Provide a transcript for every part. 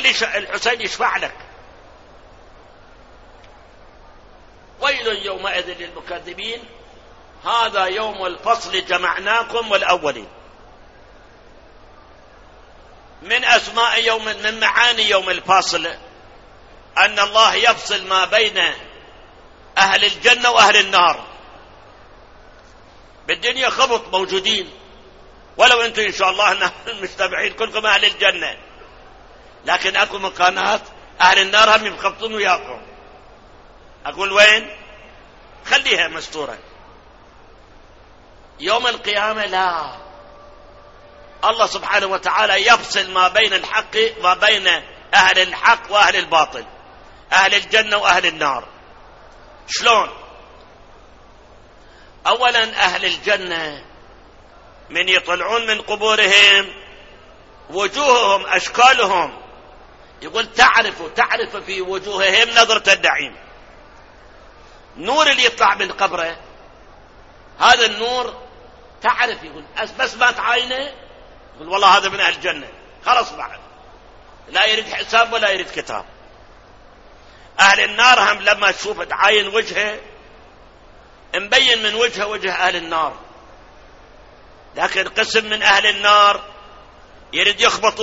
خلي الحسين يشفع لك. ويل يومئذ للمكذبين هذا يوم الفصل جمعناكم والأولين. من أسماء يوم، من معاني يوم الفصل أن الله يفصل ما بين أهل الجنة وأهل النار. بالدنيا خبط موجودين، ولو أنتم إن شاء الله مجتمعين كلكم أهل الجنة، لكن أكو مكانات أهل النار هم يخبطون وياكم. أقول وين؟ خليها مستورة. يوم القيامة لا، الله سبحانه وتعالى يفصل ما بين الحق، ما بين أهل الحق وأهل الباطل، أهل الجنة وأهل النار. شلون؟ أولا أهل الجنة من يطلعون من قبورهم وجوههم أشكالهم، يقول تعرف في وجوههم نظرة النعيم. نور اللي يطلع من قبره هذا النور تعرف، يقول بس ما تعاينه يقول والله هذا من أهل الجنة، خلاص بعد لا يريد حساب ولا يريد كتاب. أهل النار هم لما تشوف تعاين وجهه مبين من وجهه وجه أهل النار، لكن قسم من أهل النار يريد يخبط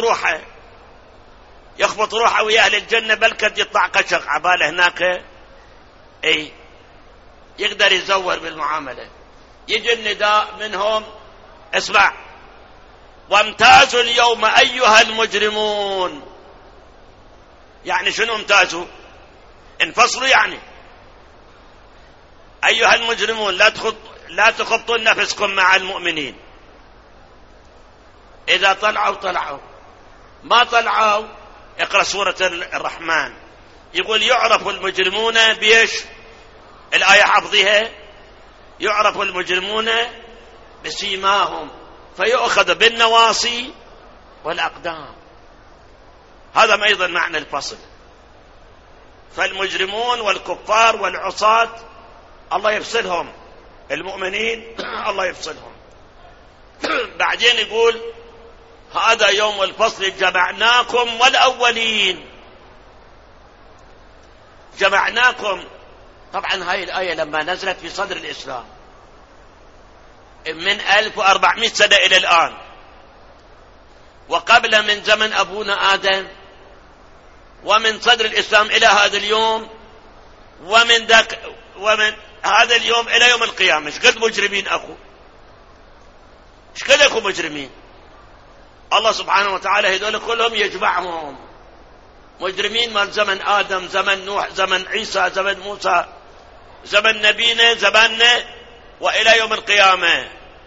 روحه ويا أهل الجنة، بل قد يطلع قشق عباله هناك، اي يقدر يزور بالمعاملة. يجي النداء منهم اسمع وامتازوا اليوم أيها المجرمون. يعني شنو امتازوا؟ انفصلوا. يعني أيها المجرمون لا تخبطوا نفسكم مع المؤمنين. إذا طلعوا، ما طلعوا اقرأ سورة الرحمن، يقول يعرف المجرمون بيش الآية حفظها، يعرف المجرمون بسيماهم فيؤخذ بالنواصي والأقدام. هذا أيضا معنى الفصل. فالمجرمون والكفار والعصاة الله يفصلهم، المؤمنين الله يفصلهم. بعدين يقول هذا يوم الفصل جمعناكم والأولين. جمعناكم، طبعا هاي الآية لما نزلت في صدر الإسلام من 1400 سنة إلى الآن، وقبل من زمن أبونا آدم، ومن صدر الإسلام إلى هذا اليوم، ومن هذا اليوم إلى يوم القيامة، ايش قد مجرمين أخو، ايش قد أخو مجرمين. الله سبحانه وتعالى هذول كلهم يجمعهم مجرمين من زمن آدم، زمن نوح، زمن عيسى، زمن موسى، زمن نبينا، زماننا، وإلى يوم القيامة.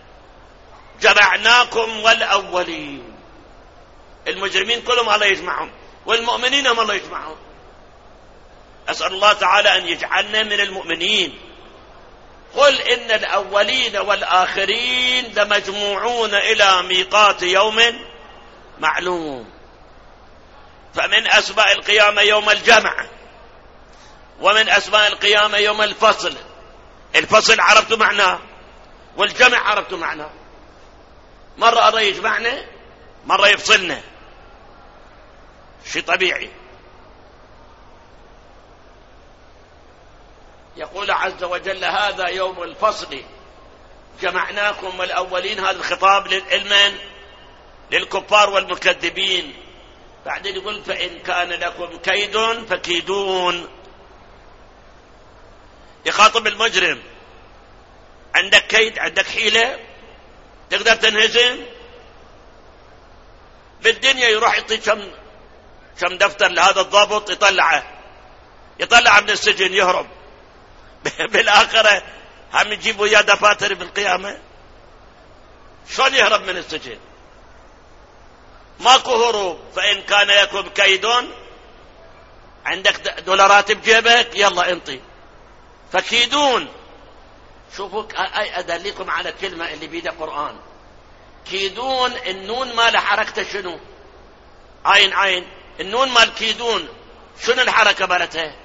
جمعناكم والأولين. المجرمين كلهم الله يجمعهم، والمؤمنين هم الله يجمعهم. أسأل الله تعالى أن يجعلنا من المؤمنين. قل إن الأولين والآخرين لمجموعون إلى ميقات يوم معلوم. فمن أسماء القيامة يوم الجمع، ومن أسماء القيامة يوم الفصل. الفصل عرفت معناه، والجمع عرفت معناه. مرة الله يجمعنا، مرة يفصلنا، شيء طبيعي. يقول عز وجل هذا يوم الفصل جمعناكم والأولين. هذا الخطاب للمن؟ للكفار والمكذبين. بعدين يقول فإن كان لكم كيد فكيدون. يخاطب المجرم، عندك كيد، عندك حيلة، تقدر تنهزم. بالدنيا يروح يعطي كم دفتر لهذا الضابط، يطلعه من السجن يهرب. بالآخرة هم يجيبوا يا دفاتر بالقيامة. شلون يهرب من السجن؟ ماكو هروب. فإن كان لكم كيد، عندك دولارات بجيبك، يلا انطي فكيدون. شوفوا أدلكم على كلمة اللي بيده قرآن. كيدون، النون مال حركته شنو؟ عين. النون مال كيدون شنو الحركة مالتها؟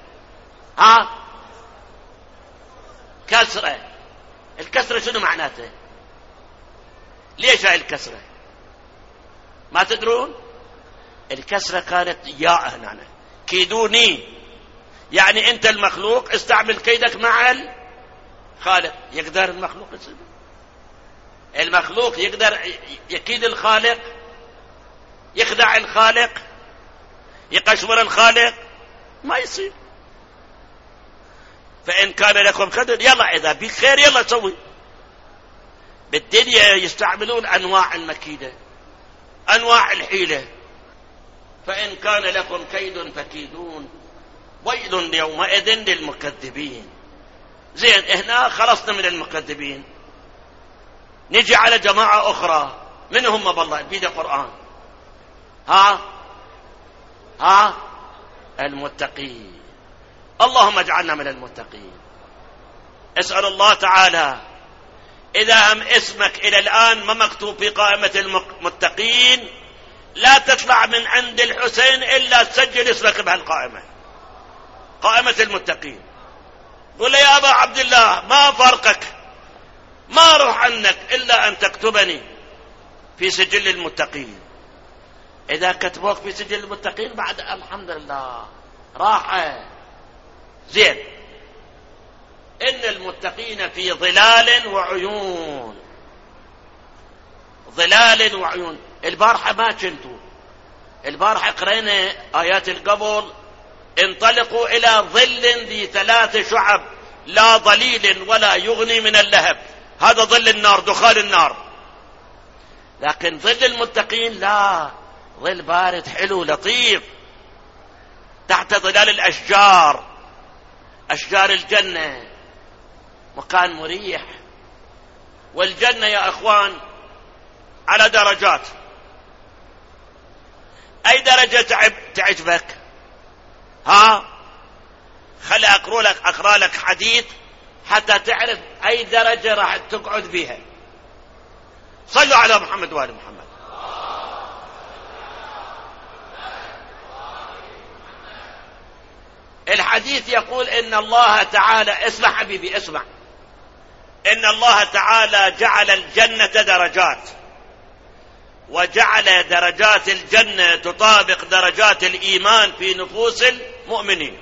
كسرة. الكسرة شنو ليش هاي الكسرة؟ ما تدرون؟ الكسرة كانت ياء هنا، كيدوني، يعني أنت المخلوق استعمل كيدك مع الخالق. يقدر المخلوق يصير؟ المخلوق يقدر يكيد الخالق؟ يخدع الخالق؟ يقشمر الخالق؟ ما يصير. فإن كان لكم كيد يلا إذا بك خير يلا سوي. بالدنيا يستعملون أنواع المكيدة، أنواع الحيلة. فإن كان لكم كيد فكيدون ويل يومئذ للمكذبين. زين، هنا خلصنا من المكذبين، نجي على جماعة أخرى. من هم بالله بيد القرآن؟ المتقين. اللهم اجعلنا من المتقين. اسأل الله تعالى إذا هم اسمك إلى الآن ما مكتوب في قائمة المتقين لا تطلع من عند الحسين إلا تسجل اسمك بهالقائمة، قائمة المتقين. قل يا أبا عبد الله ما فرقك، ما أروح عنك إلا أن تكتبني في سجل المتقين. إذا كتبوك في سجل المتقين بعد الحمد لله راحة. زين، إن المتقين في ظلال وعيون. ظلال وعيون. البارحة ما كنتوا، البارحة قرينا آيات القبل: انطلقوا إلى ظل ذي 3 شعب لا ظليل ولا يغني من اللهب. هذا ظل النار، دخان النار. لكن ظل المتقين لا، ظل بارد حلو لطيف تحت ظلال الأشجار، أشجار الجنة، مكان مريح. والجنة يا أخوان على درجات. أي درجة تعجبك؟ خلي أقرأ لك حديث حتى تعرف أي درجة راح تقعد بها. صلوا على محمد وآل محمد. الحديث يقول إن الله تعالى، اسمع حبيبي اسمع، إن الله تعالى جعل الجنة درجات، وجعل درجات الجنة تطابق درجات الإيمان في نفوس المؤمنين.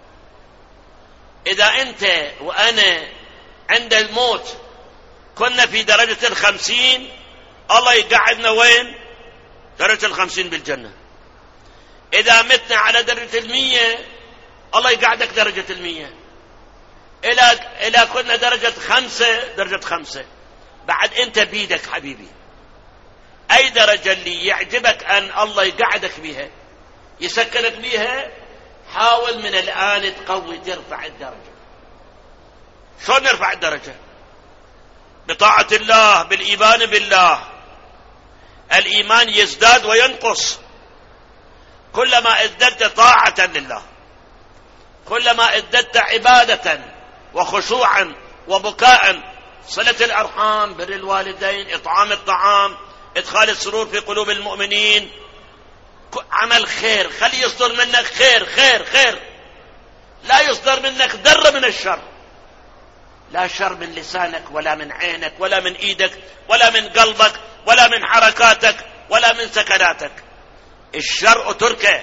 إذا أنت وأنا عند الموت كنا في درجة 50، الله يقعدنا وين؟ درجة 50 بالجنة. إذا متنا على درجة 100 الله يقعدك درجة 100. إلى كنا درجة 5، درجة 5. بعد أنت بيدك حبيبي أي درجة اللي يعجبك أن الله يقعدك بها يسكنك بها، حاول من الآن تقوي ترفع الدرجة. شلون نرفع الدرجة؟ بطاعة الله، بالإيمان بالله. الإيمان يزداد وينقص كلما ازددت طاعة لله، كلما ازددت عبادة وخشوعا وبكاء، صلة الأرحام، بر الوالدين، إطعام الطعام، إدخال السرور في قلوب المؤمنين، عمل خير، خلي يصدر منك خير خير خير، لا يصدر منك ذرة من الشر. لا شر من لسانك ولا من عينك ولا من ايدك ولا من قلبك ولا من حركاتك ولا من سكناتك. الشر اتركه،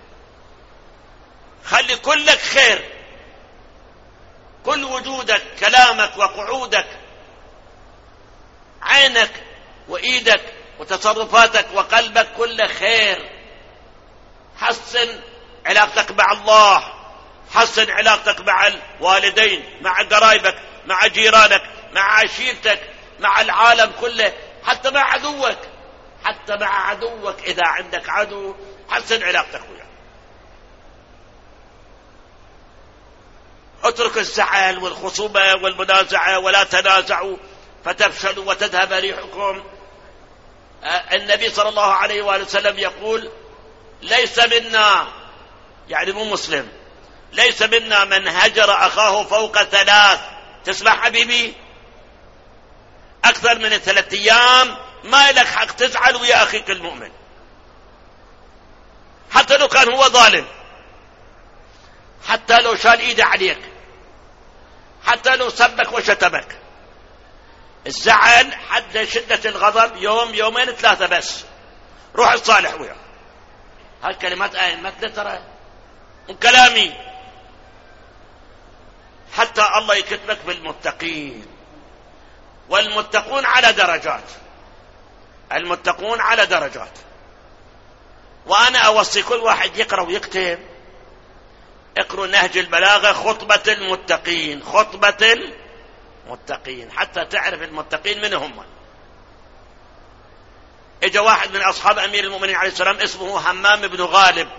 خلي كلك خير، كل وجودك، كلامك وقعودك، عينك وايدك وتصرفاتك وقلبك كله خير. حسن علاقتك مع الله، حسن علاقتك مع الوالدين، مع قرايبك، مع جيرانك، مع عشيرتك، مع العالم كله، حتى مع عدوك، حتى مع عدوك إذا عندك عدو حسن علاقتك وياه. اترك الزعل والخصومة والمنازعة، ولا تنازعوا فتفشلوا وتذهب ريحكم. النبي صلى الله عليه وآله وسلم يقول: ليس منا، يعني مو مسلم، ليس منا من هجر أخاه فوق 3. تسمع حبيبي؟ أكثر من 3 أيام ما لك حق تزعل ويا أخيك المؤمن، حتى لو كان هو ظالم، حتى لو شال إيده عليك، حتى لو سبك وشتمك. الزعل حد شدة الغضب يوم يومين 3 بس، روح الصالح وياه. هاي كلمات أئمتنا ترى من كلامي. حتى الله يكتبك بالمتقين، والمتقون على درجات، المتقون على درجات. وأنا أوصي كل واحد يقرأ ويكتب، اقرأوا نهج البلاغة خطبة المتقين، خطبة المتقين، حتى تعرف المتقين من هم. اجا واحد من أصحاب أمير المؤمنين عليه السلام اسمه همام بن غالب،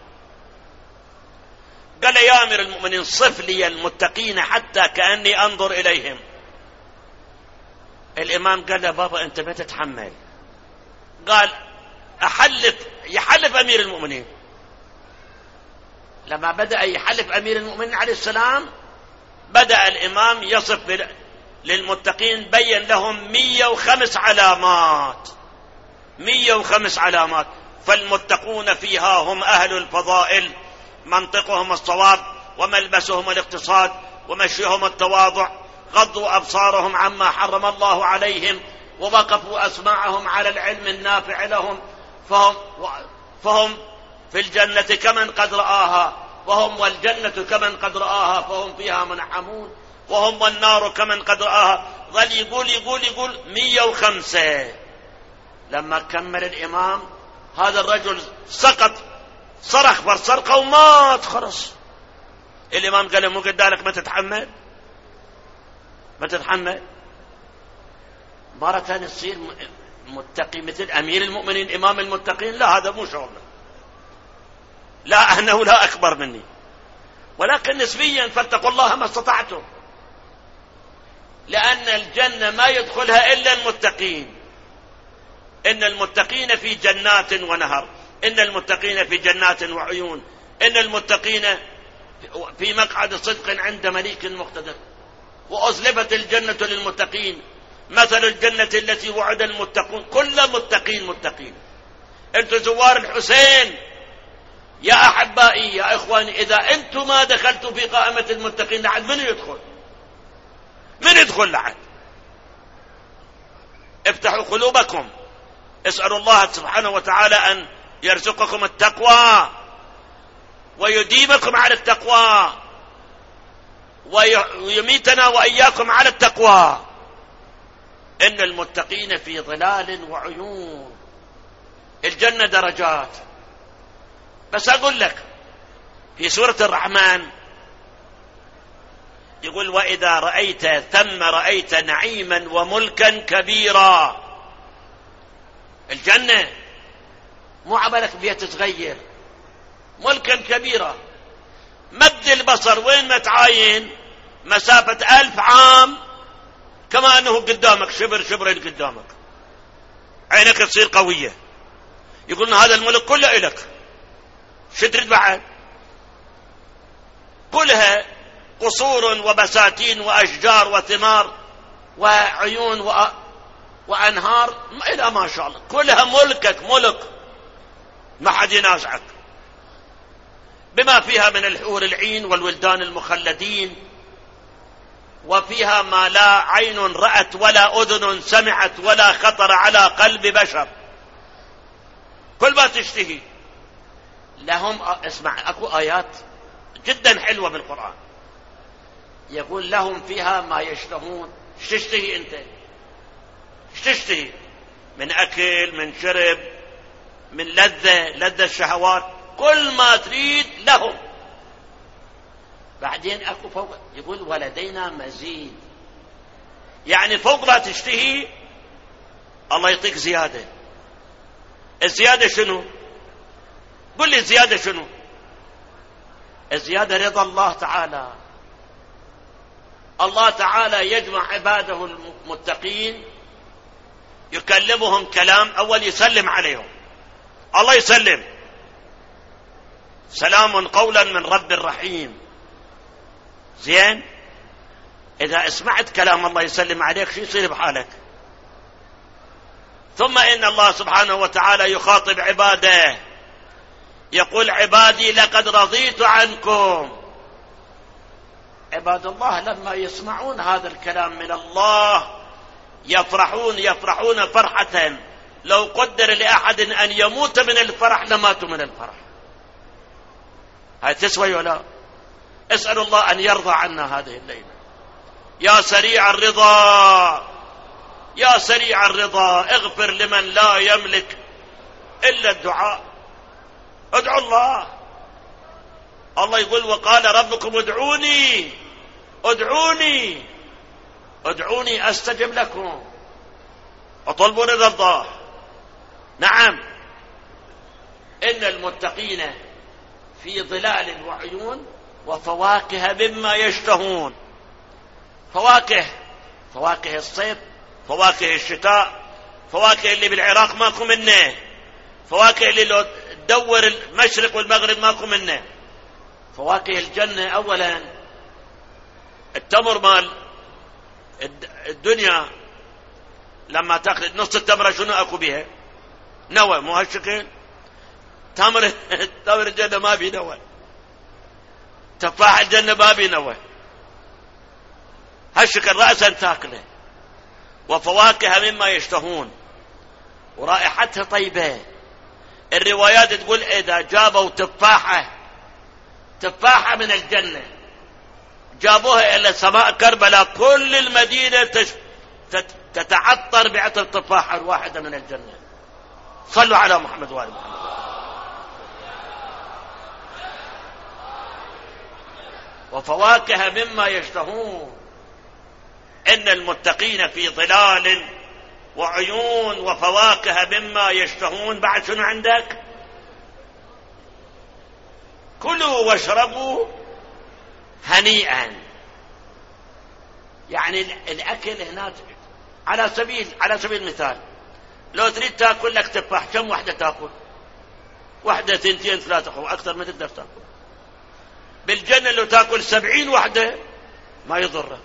قال يا أمير المؤمنين صف لي المتقين حتى كأني أنظر إليهم. الإمام قال له بابا أنت ما تتحمل. قال يحلف أمير المؤمنين. لما بدأ يحلف أمير المؤمنين عليه السلام، بدأ الإمام يصف للمتقين، بين لهم 105 علامات، 105 علامات. فالمتقون فيها هم أهل الفضائل، منطقهم الصواب، وملبسهم الاقتصاد، ومشيهم التواضع، غضوا أبصارهم عما حرم الله عليهم، ووقفوا أسماعهم على العلم النافع لهم، فهم في الجنة كمن قد رآها، وهم والجنة كمن قد رآها فهم فيها منعمون، وهم والنار كمن قد رآها. ظل يقول 105. لما كمل الإمام هذا الرجل سقط، صرخ فرصرقة ومات خلص. الإمام قال له مو قد ذلك ما تتحمل، ما تتحمل مرة ثانية تصير متقي مثل أمير المؤمنين إمام المتقين؟ لا، هذا مو شغلنا، لا أنا ولا أكبر مني، ولكن نسبيا فاتقوا الله ما استطعتم، لأن الجنة ما يدخلها إلا المتقين. إن المتقين في جنات ونهر، إن المتقين في جنات وعيون، إن المتقين في مقعد صدق عند مليك مقتدر. وأزلفت الجنة للمتقين، مثل الجنة التي وعد المتقون، كل متقين. أنتم زوار الحسين يا أحبائي يا إخواني، إذا أنتم ما دخلتوا في قائمة المتقين لعد من يدخل؟ من يدخل لعد؟ افتحوا قلوبكم، اسألوا الله سبحانه وتعالى أن يرزقكم التقوى ويديمكم على التقوى، ويميتنا وإياكم على التقوى. إن المتقين في ظلال وعيون. الجنة درجات. بس أقول لك في سورة الرحمن يقول وإذا رأيت ثم رأيت نعيما وملكا كبيرا. الجنة مو عبالك بيت صغير، ملكا كبيرا. مد البصر وين ما تعاين مسافة 1000 عام كما أنه قدامك، شبرين قدامك، عينك تصير قوية. يقولون هذا الملك كله إلك، شو تريد بعد؟ كلها قصور وبساتين وأشجار وثمار وعيون وأنهار إلى ما شاء الله، كلها ملك ما حد ينازعك، بما فيها من الحور العين والولدان المخلدين، وفيها ما لا عين رأت ولا أذن سمعت ولا خطر على قلب بشر، كل ما تشتهي. لهم اسمع اكو آيات جدا حلوة بالقرآن، يقول لهم فيها ما يشتهون. ايش تشتهي انت؟ ايش تشتهي من اكل، من شرب، من لذة الشهوات، كل ما تريد لهم. بعدين اكو فوق يقول ولدينا مزيد، يعني فوق ما تشتهي الله يعطيك زيادة. الزيادة شنو؟ قل لي الزيادة شنو؟ الزيادة رضا الله تعالى. الله تعالى يجمع عباده المتقين، يكلمهم كلام، أول يسلم عليهم، الله يسلم سلام قولا من رب رحيم. زين، إذا اسمعت كلام الله يسلم عليك شو يصير بحالك؟ ثم إن الله سبحانه وتعالى يخاطب عباده يقول عبادي لقد رضيت عنكم. عباد الله لما يسمعون هذا الكلام من الله يفرحون فرحة لو قدر لأحد أن يموت من الفرح لماتوا من الفرح. هاي تسوي ولا؟ اسأل الله أن يرضى عنا هذه الليلة. يا سريع الرضا، يا سريع الرضا، اغفر لمن لا يملك إلا الدعاء. ادعوا الله. الله يقول وقال ربكم ادعوني ادعوني ادعوني أستجب لكم، وطلبوا رضا الله. نعم، إن المتقين في ظلال وعيون وفواكه مما يشتهون. فواكه الصيف، فواكه الشتاء، فواكه اللي بالعراق ماكو منه، فواكه اللي لو تدور المشرق والمغرب ماكو منه. فواكه الجنة أولا التمر مال الدنيا لما تاخذ نص التمرة شنو اكو بها؟ نوى، مو هالشكل. تمر الجنة ما بي نوى، تفاح الجنة ما بي نوى، هالشكل رأسا تاكله. وفواكه مما يشتهون، ورائحتها طيبة. الروايات تقول إذا جابوا تفاحة من الجنة جابوها إلى سماء كربلاء، كل المدينة تتعطر بعطر تفاحة الواحدة من الجنة. صلوا على محمد وآل محمد. وفواكه مما يشتهون. إن المتقين في ظلال وعيون وفواكه مما يشتهون. بعد شنو عندك؟ كلوا واشربوا هنيئا. يعني الأكل هناك على سبيل المثال، لو تريد تأكل لك تفاح كم وحدة تأكل؟ وحدة، 2 3 أكثر ما تقدر تأكل. بالجنة لو تأكل 70 وحدة ما يضرك.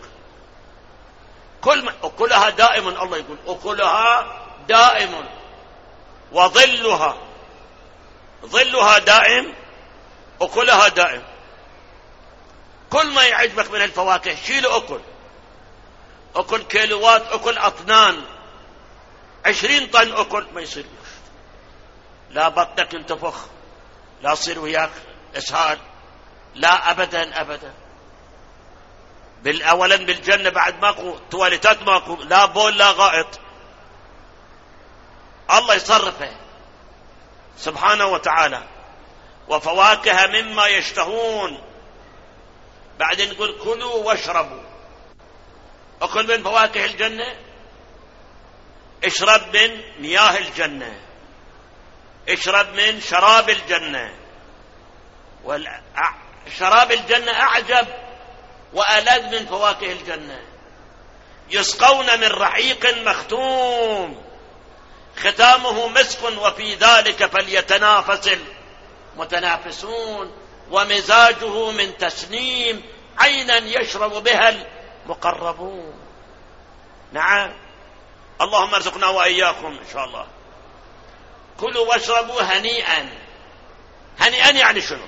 أكلها دائم. الله يقول أكلها دائم وظلها دائم، أكلها دائم. كل ما يعجبك من الفواكه شيله، أكل كيلوات، أكل أطنان، 20 طن أكل، ما يصير لا بطنك ينتفخ، لا يصير وياك إسهال، لا أبدا أبدا. بالأولا بالجنة بعد ماكو تواليتات، ماكو لا بول لا غائط، الله يصرفه سبحانه وتعالى. وفواكه مما يشتهون. بعدين نقول كلوا واشربوا. أكل من فواكه الجنة، اشرب من مياه الجنة، اشرب من شراب الجنة. شراب الجنة أعجب وألذ من فواكه الجنة. يسقون من رحيق مختوم ختامه مسك وفي ذلك فليتنافس المتنافسون. ومزاجه من تسنيم عينا يشرب بها المقربون. نعم، اللهم ارزقنا وإياكم إن شاء الله. كلوا واشربوا هنيئا. هنيئا يعني شنو؟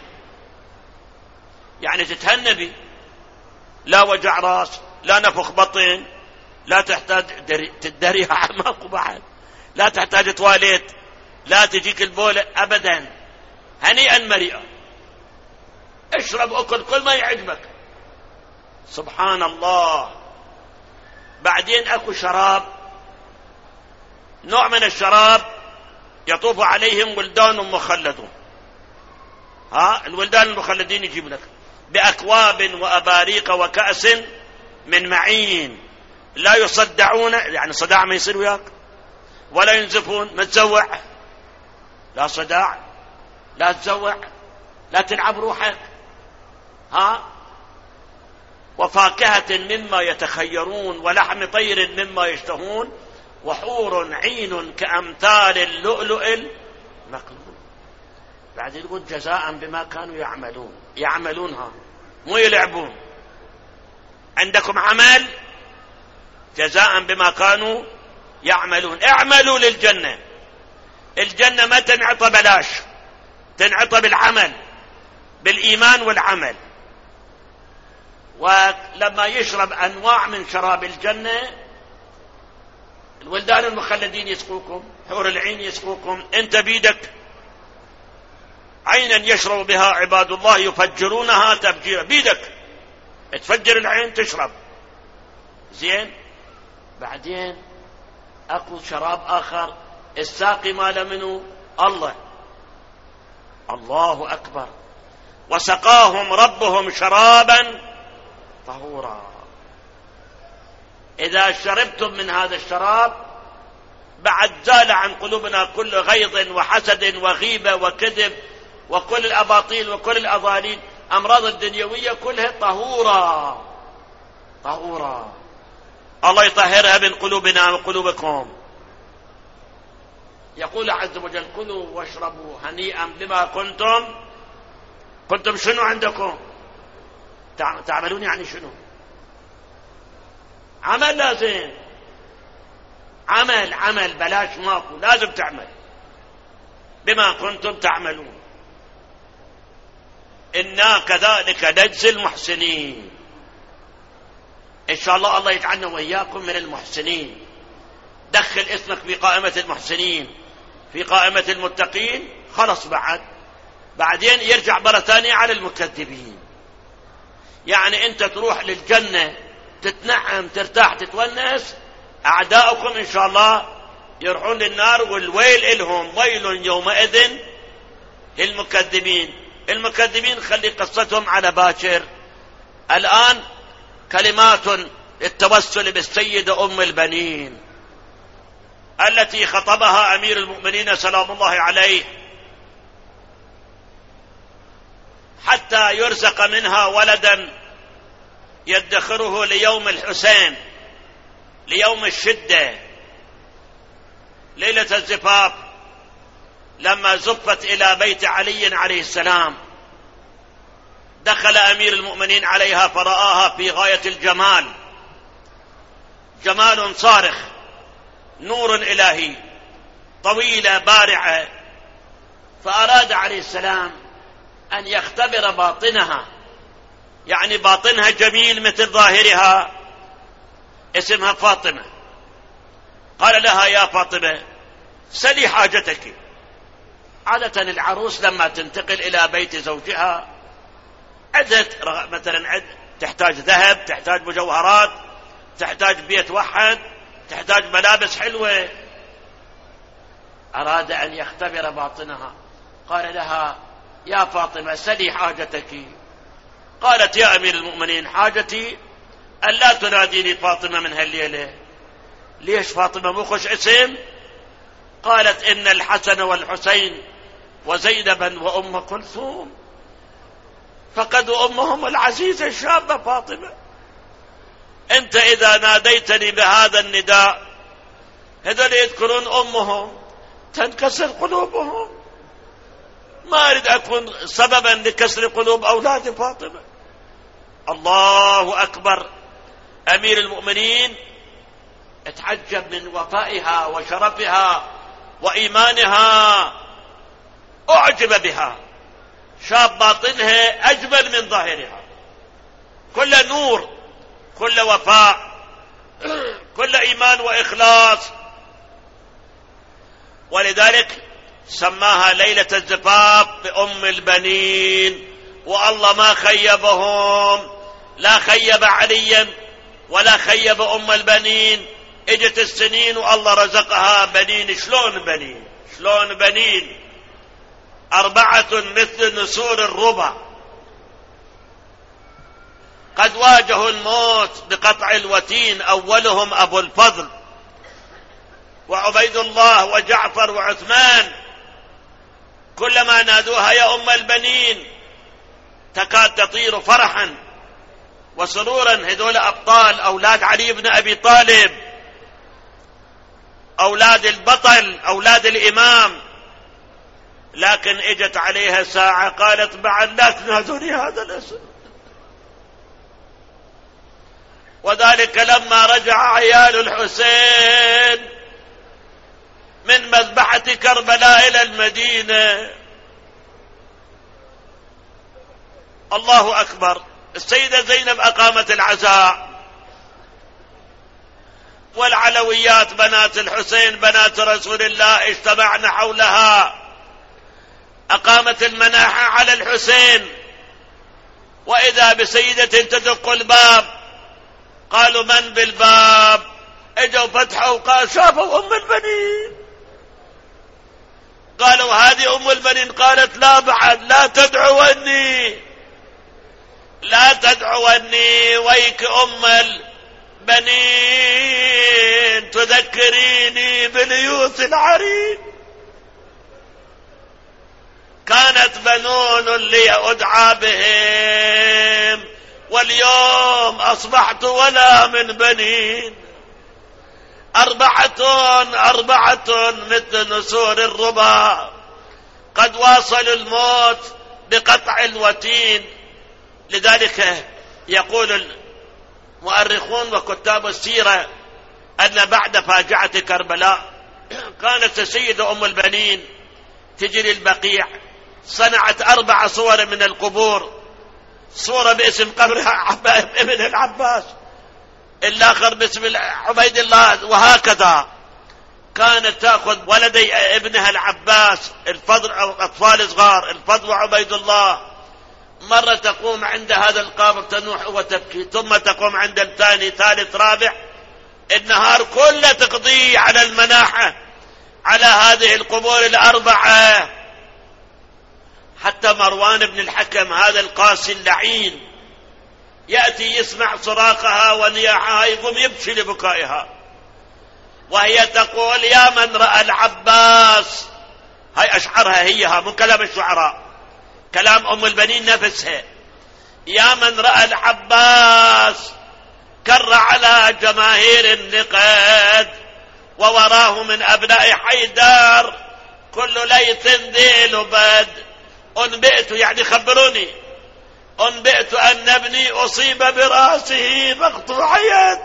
يعني تتهنى بي، لا وجع راس، لا نفخ بطن، لا تحتاج تدريها ماكو بعد، لا تحتاج تواليت، لا تجيك البولة أبدا. هنيئا مريئا. اشرب أكل كل ما يعجبك. سبحان الله. بعدين أكو شراب، نوع من الشراب يطوف عليهم ولدان مخلدون. الولدان المخلدين يجيب لك بأكواب وأباريق وكأس من معين لا يصدعون، يعني صداع ما يصير وياك، ولا ينزفون، ما تزوع، لا صداع، لا تزوع، لا تلعب روحك. وفاكهة مما يتخيرون ولحم طير مما يشتهون وحور عين كأمثال اللؤلؤ المكنون. بعد يقول جزاء بما كانوا يعملونها، مو يلعبون. عندكم عمل، جزاء بما كانوا يعملون. اعملوا للجنة. الجنة ما تنعطى بلاش، تنعطى بالعمل، بالإيمان والعمل. ولما يشرب أنواع من شراب الجنة الولدان المخلدين يسقوكم، حور العين يسقوكم، انت بيدك عينا يشرب بها عباد الله يفجرونها تفجيرا، بيدك تفجر العين تشرب. زين، بعدين اكو شراب اخر الساقي ماله منه الله. الله اكبر. وسقاهم ربهم شرابا طهورا. اذا شربتم من هذا الشراب بعد زال عن قلوبنا كل غيظ وحسد وغيبة وكذب وكل الاباطيل وكل الاضاليل، امراض الدنيوية كلها طهورا طهورا. الله يطهرها من قلوبنا وقلوبكم. يقول عز وجل: كلوا واشربوا هنيئا بما كنتم شنو عندكم تعملون. يعني شنو؟ عمل، لازم عمل بلاش ماكو، لازم تعمل بما كنتم تعملون. إنا كذلك نجزي المحسنين. إن شاء الله يجعلنا وإياكم من المحسنين. دخل اسمك في قائمة المحسنين، في قائمة المتقين، خلص بعدين يرجع مرة ثانية على المكذبين. يعني أنت تروح للجنة تتنعم ترتاح تتونس، أعداؤكم إن شاء الله يروحون للنار، والويل إلهم، ويل يومئذ للمكذبين. المكذبين خلي قصتهم على باكر. الآن كلمات للتوسل بالسيدة أم البنين التي خطبها أمير المؤمنين سلام الله عليه حتى يرزق منها ولدا يدخره ليوم الحسين، ليوم الشدة، ليلة الزفاف، لما زفت إلى بيت علي عليه السلام. دخل أمير المؤمنين عليها فرآها في غاية الجمال، جمال صارخ، نور إلهي، طويلة بارعة. فأراد عليه السلام أن يختبر باطنها، يعني باطنها جميل مثل ظاهرها. اسمها فاطمة. قال لها: يا فاطمة سلي حاجتك. عادة العروس لما تنتقل إلى بيت زوجها مثلا تحتاج ذهب، تحتاج مجوهرات، تحتاج بيت وحد، تحتاج ملابس حلوة. أراد أن يختبر باطنها. قال لها: يا فاطمة سلي حاجتك. قالت: يا أمير المؤمنين حاجتي أن لا تناديني فاطمة من هالليلة. ليش فاطمة مو خوش اسم؟ قالت: إن الحسن والحسين وزينبا وأم كلثوم فقدوا أمهم العزيزة الشابة فاطمة. أنت إذا ناديتني بهذا النداء هذول يذكرون أمهم تنكسر قلوبهم. ما أريد أكون سببا لكسر قلوب أولاد فاطمة. الله أكبر. أمير المؤمنين اتعجب من وفائها وشرفها وإيمانها، أعجب بها. شاب باطنها أجمل من ظاهرها، كل نور، كل وفاء، كل إيمان وإخلاص. ولذلك سماها ليلة الزفاف بأم البنين. والله ما خيبهم، لا خيب عليا ولا خيب أم البنين. اجت السنين والله رزقها بنين. شلون بنين؟ 4 مثل نسور الربع، قد واجهوا الموت بقطع الوتين. أولهم أبو الفضل وعبيد الله وجعفر وعثمان. كلما نادوها يا أم البنين تكاد تطير فرحا وسرورا. هذول أبطال، أولاد علي بن أبي طالب، أولاد البطل، أولاد الإمام. لكن اجت عليها ساعة قالت: بعد لا تنادوني هذا الاسم. وذلك لما رجع عيال الحسين من مذبحة كربلاء إلى المدينة. الله أكبر. السيدة زينب أقامت العزاء، والعلويات بنات الحسين بنات رسول الله اجتمعن حولها، أقامت المناحة على الحسين، وإذا بسيدة تدق الباب، قالوا من بالباب؟ اجوا فتحوا وقال شافوا أم البنين، قالوا هذه أم البنين، قالت لا بعد لا تدعوني لا تدعوني، ويك أم البنين تذكريني بليوث العرين، كانت بنون لي أدعى بهم، واليوم أصبحت ولا من بنين، أربعة مثل نسور الربا، قد واصلوا الموت بقطع الوتين. لذلك يقول المؤرخون وكتاب السيرة أن بعد فاجعة كربلاء كانت السيدة أم البنين تجري البقيع، صنعت 4 صور من القبور، صورة باسم قبرها ابن العباس، الآخر باسم عبيد الله، وهكذا كانت تأخذ ولدي ابنها العباس الفضل أو أطفال صغار الفضل وعبيد الله، مرة تقوم عند هذا القبر تنوح وتبكي، ثم تقوم عند الثاني ثالث رابع، النهار كله تقضي على المناحة على هذه القبور 4، حتى مروان بن الحكم هذا القاسي اللعين يأتي يسمع صراخها ونياحها يقوم يبكي لبكائها، وهي تقول يا من رأى العباس، هاي أشعرها هيها من كلام الشعراء، كلام أم البنين نفسها، يا من رأى العباس كر على جماهير النقاد، ووراه من أبناء حيدر كل ليث ذي لبد، أنبئت يعني خبروني، أنبئت أن ابني أصيب برأسه مقطوع يد،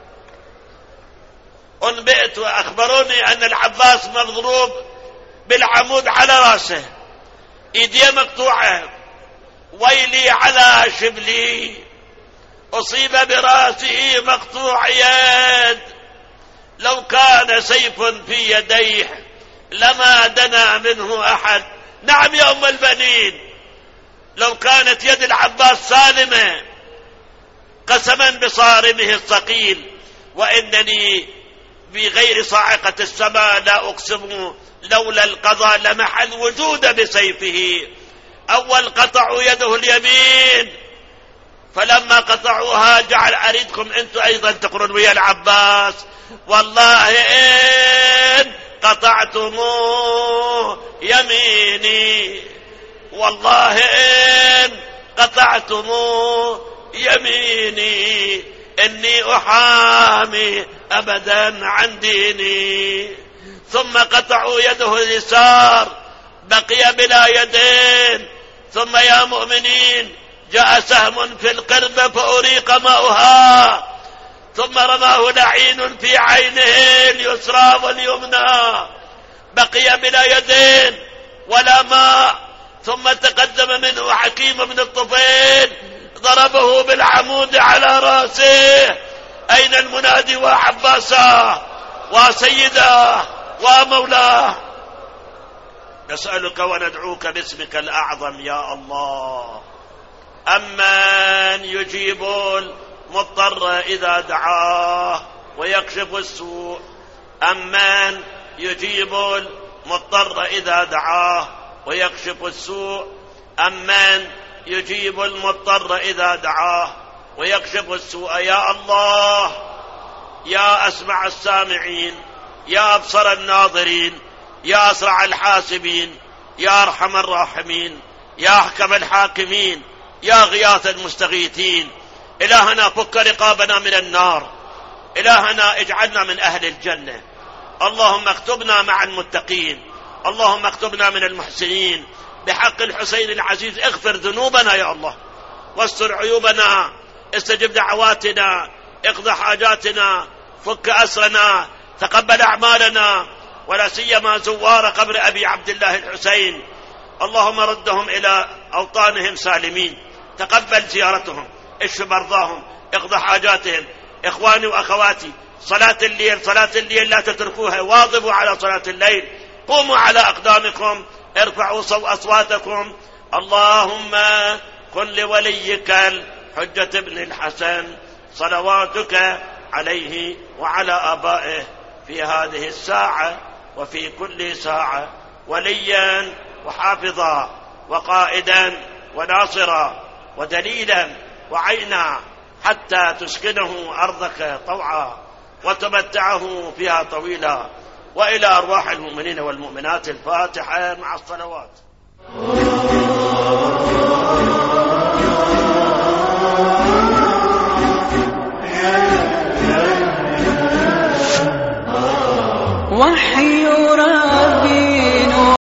أنبئت أخبروني أن العباس مضروب بالعمود على رأسه، إيديه مقطوعة، ويلي على شبلي أصيب برأسه مقطوع يد، لو كان سيف في يديه لما دنا منه أحد. نعم يا أم البنين، لو كانت يد العباس سالمة قسما بصارمه الثقيل، وإنني بغير صاعقة السماء لا أقسم لولا القضاء لمح الوجود بسيفه. أول قطعوا يده اليمين، فلما قطعوها جعل أريدكم أنتم أيضا تقرون ويا العباس، والله إن قطعتموه يميني، والله إن قطعتموه يميني، إني أحامي أبدا عن ديني. ثم قطعوا يده اليسار بقي بلا يدين، ثم يا مؤمنين جاء سهم في القرب فأريق ماؤها، ثم رماه لعين في عينه اليسرى واليمنى، بقي بلا يدين ولا ماء، ثم تقدم منه حكيم بن الطفيل ضربه بالعمود على رأسه. أين المنادي وعباسه وسيده ومولاه؟ نسألك وندعوك باسمك الأعظم يا الله. أمن يجيب المضطر إذا دعاه ويكشف السوء، أمن يجيب المضطر إذا دعاه ويكشف السوء، أمن يجيب المضطر إذا دعاه ويكشف السوء. يا الله، يا أسمع السامعين، يا أبصر الناظرين، يا أسرع الحاسبين، يا أرحم الراحمين، يا أحكم الحاكمين، يا غياث المستغيثين، إلهنا فك رقابنا من النار، إلهنا اجعلنا من أهل الجنة، اللهم اكتبنا مع المتقين، اللهم اكتبنا من المحسنين، بحق الحسين العزيز اغفر ذنوبنا يا الله، واستر عيوبنا، استجب دعواتنا، اقض حاجاتنا، فك أسرنا، تقبل أعمالنا، ولا سيما زوار قبر أبي عبد الله الحسين، اللهم ردهم إلى أوطانهم سالمين، تقبل زيارتهم، اشف مرضاهم، اقض حاجاتهم. إخواني وأخواتي، صلاة الليل لا تتركوها، واظبوا على صلاة الليل، قوموا على أقدامكم، ارفعوا أصواتكم. اللهم كن لوليك الحجة بن الحسن صلواتك عليه وعلى آبائه في هذه الساعة وفي كل ساعة وليا وحافظا وقائدا وناصرا ودليلا وعينا، حتى تسكنه أرضك طوعا وتمتعه فيها طويلا. وإلى أرواح المؤمنين والمؤمنات الفاتحة مع الصلوات.